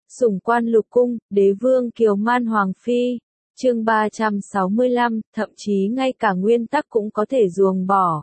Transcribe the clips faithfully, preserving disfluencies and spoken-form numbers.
Sủng quan lục cung, đế vương kiều man hoàng phi. Chương ba trăm sáu mươi lăm, thậm chí ngay cả nguyên tắc cũng có thể ruồng bỏ.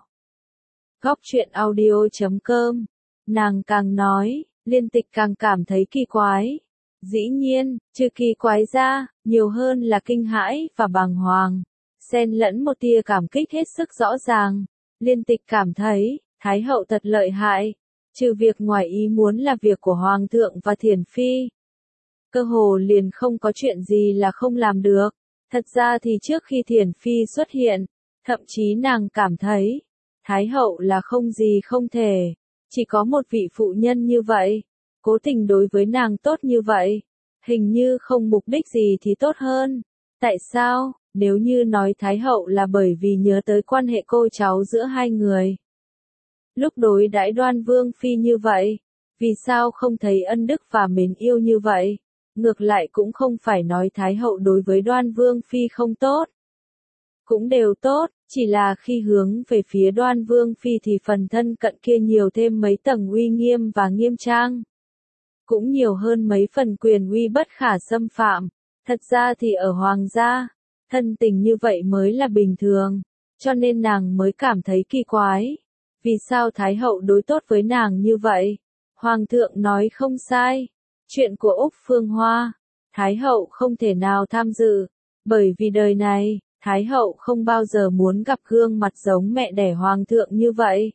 Góc truyện audio chấm com. Nàng càng nói, Liên Tịch càng cảm thấy kỳ quái. Dĩ nhiên, trừ kỳ quái ra, nhiều hơn là kinh hãi và bàng hoàng. Xen lẫn một tia cảm kích hết sức rõ ràng. Liên Tịch cảm thấy, Thái hậu thật lợi hại. Trừ việc ngoài ý muốn là việc của Hoàng thượng và Thiền Phi. Cơ hồ liền không có chuyện gì là không làm được. Thật ra thì trước khi Thiền Phi xuất hiện, thậm chí nàng cảm thấy, Thái hậu là không gì không thể. Chỉ có một vị phụ nhân như vậy, cố tình đối với nàng tốt như vậy, hình như không mục đích gì thì tốt hơn. Tại sao, nếu như nói Thái hậu là bởi vì nhớ tới quan hệ cô cháu giữa hai người. Lúc đối đãi Đoan Vương Phi như vậy, vì sao không thấy ân đức và mến yêu như vậy? Ngược lại cũng không phải nói Thái hậu đối với Đoan Vương Phi không tốt. Cũng đều tốt, chỉ là khi hướng về phía Đoan Vương Phi thì phần thân cận kia nhiều thêm mấy tầng uy nghiêm và nghiêm trang. Cũng nhiều hơn mấy phần quyền uy bất khả xâm phạm. Thật ra thì ở Hoàng gia, thân tình như vậy mới là bình thường, cho nên nàng mới cảm thấy kỳ quái. Vì sao Thái hậu đối tốt với nàng như vậy? Hoàng thượng nói không sai. Chuyện của Úc Phương Hoa, Thái hậu không thể nào tham dự, bởi vì đời này, Thái hậu không bao giờ muốn gặp gương mặt giống mẹ đẻ Hoàng thượng như vậy.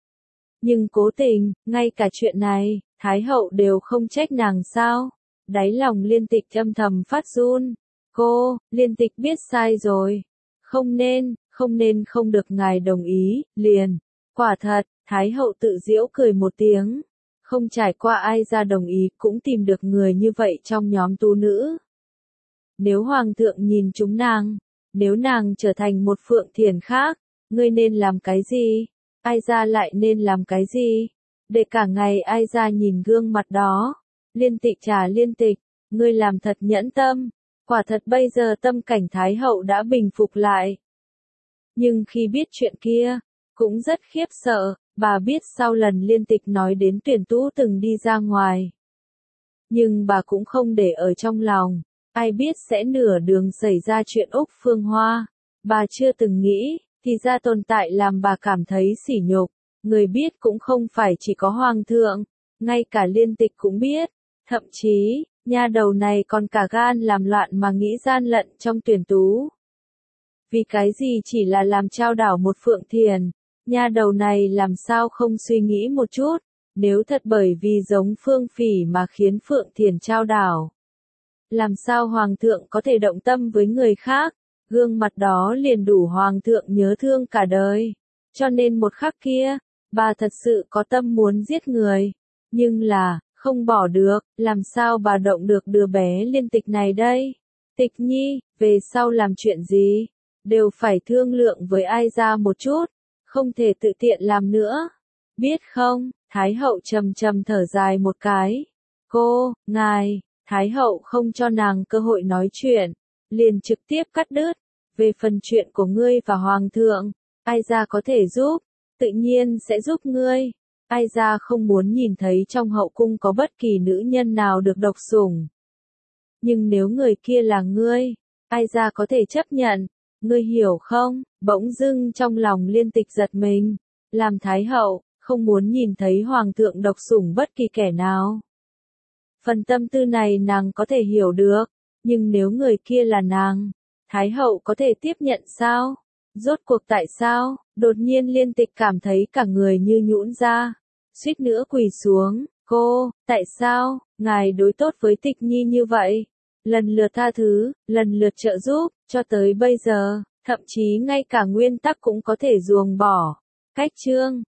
Nhưng cố tình, ngay cả chuyện này, Thái hậu đều không trách nàng sao? Đáy lòng Liên Tịch âm thầm phát run. Cô, Liên Tịch biết sai rồi. Không nên, không nên không được ngài đồng ý, liền. Quả thật, Thái hậu tự giễu cười một tiếng. Không trải qua ai ra đồng ý cũng tìm được người như vậy trong nhóm tu nữ. Nếu Hoàng thượng nhìn chúng nàng, nếu nàng trở thành một Phượng Thiền khác, ngươi nên làm cái gì? Ai ra lại nên làm cái gì? Để cả ngày ai ra nhìn gương mặt đó. Liên Tịch trả Liên Tịch, ngươi làm thật nhẫn tâm. Quả thật bây giờ tâm cảnh Thái hậu đã bình phục lại. Nhưng khi biết chuyện kia, cũng rất khiếp sợ. Bà biết sau lần Liên Tịch nói đến tuyển tú từng đi ra ngoài. Nhưng bà cũng không để ở trong lòng. Ai biết sẽ nửa đường xảy ra chuyện Úc Phương Hoa. Bà chưa từng nghĩ, thì ra tồn tại làm bà cảm thấy sỉ nhục. Người biết cũng không phải chỉ có Hoàng thượng. Ngay cả Liên Tịch cũng biết. Thậm chí, nha đầu này còn cả gan làm loạn mà nghĩ gian lận trong tuyển tú. Vì cái gì chỉ là làm trao đảo một Phượng Thiền. Nha đầu này làm sao không suy nghĩ một chút, nếu thật bởi vì giống Phương Phỉ mà khiến Phượng Thiền trao đảo. Làm sao Hoàng thượng có thể động tâm với người khác, gương mặt đó liền đủ Hoàng thượng nhớ thương cả đời. Cho nên một khắc kia, bà thật sự có tâm muốn giết người, nhưng là, không bỏ được, làm sao bà động được đứa bé Liên Tịch này đây? Tịch Nhi, về sau làm chuyện gì, đều phải thương lượng với ai ra một chút. Không thể tự tiện làm nữa. Biết không, Thái hậu trầm trầm thở dài một cái. Cô, ngài, Thái hậu không cho nàng cơ hội nói chuyện. Liền trực tiếp cắt đứt. Về phần chuyện của ngươi và Hoàng thượng, ai ra có thể giúp, tự nhiên sẽ giúp ngươi. Ai ra không muốn nhìn thấy trong hậu cung có bất kỳ nữ nhân nào được độc sủng. Nhưng nếu người kia là ngươi, ai ra có thể chấp nhận. Ngươi hiểu không? Bỗng dưng trong lòng Liên Tịch giật mình. Làm Thái hậu, không muốn nhìn thấy Hoàng thượng độc sủng bất kỳ kẻ nào. Phần tâm tư này nàng có thể hiểu được. Nhưng nếu người kia là nàng, Thái hậu có thể tiếp nhận sao? Rốt cuộc tại sao? Đột nhiên Liên Tịch cảm thấy cả người như nhũn ra. Suýt nữa quỳ xuống. Cô, tại sao? Ngài đối tốt với Tịch Nhi như vậy? Lần lượt tha thứ, lần lượt trợ giúp, cho tới bây giờ, thậm chí ngay cả nguyên tắc cũng có thể ruồng bỏ. Cách chương